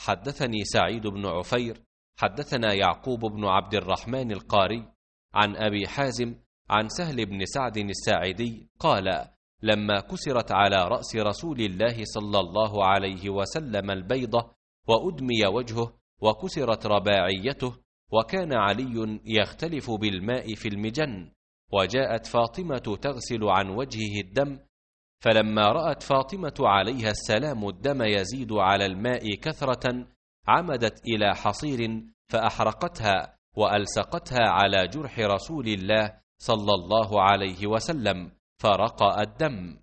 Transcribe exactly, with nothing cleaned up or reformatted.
حدثني سعيد بن عفير حدثنا يعقوب بن عبد الرحمن القاري عن أبي حازم عن سهل بن سعد الساعدي قال: لما كسرت على رأس رسول الله صلى الله عليه وسلم البيضة وأدمي وجهه وكسرت رباعيته، وكان علي يختلف بالماء في المجن، وجاءت فاطمة تغسل عن وجهه الدم، فلما رأت فاطمة عليها السلام الدم يزيد على الماء كثرة عمدت إلى حصير فأحرقتها وألصقتها على جرح رسول الله صلى الله عليه وسلم فرقأ الدم.